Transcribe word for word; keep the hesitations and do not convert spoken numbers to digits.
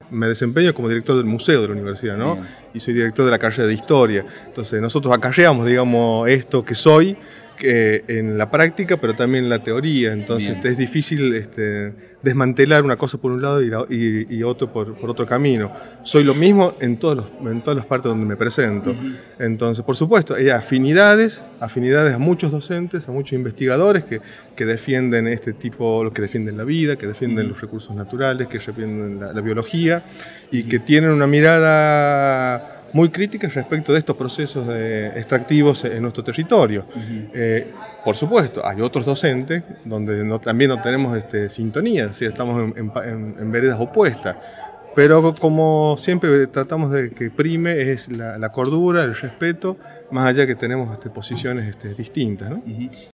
me desempeño como director del museo de la universidad, ¿no? Bien. Y soy director de la carrera de Historia. Entonces nosotros acarreamos, digamos, esto que soy que en la práctica, pero también en la teoría. Entonces este, es difícil este, desmantelar una cosa por un lado y, la, y, y otro por, por otro camino. Soy lo mismo en, todos los, en todas las partes donde me presento. Uh-huh. Entonces, por supuesto, hay afinidades, afinidades a muchos docentes, a muchos investigadores que, que defienden este tipo, los que defienden la vida, que defienden uh-huh. los recursos naturales, que defienden la, la biología y uh-huh. que tienen una mirada muy críticas respecto de estos procesos de extractivos en nuestro territorio. Uh-huh. Eh, por supuesto, hay otros docentes donde no, también no tenemos este, sintonía, o sea, estamos en, en, en veredas opuestas. Pero como siempre tratamos de que prime es la, la cordura, el respeto, más allá que tenemos este, posiciones este, distintas, ¿no? Uh-huh.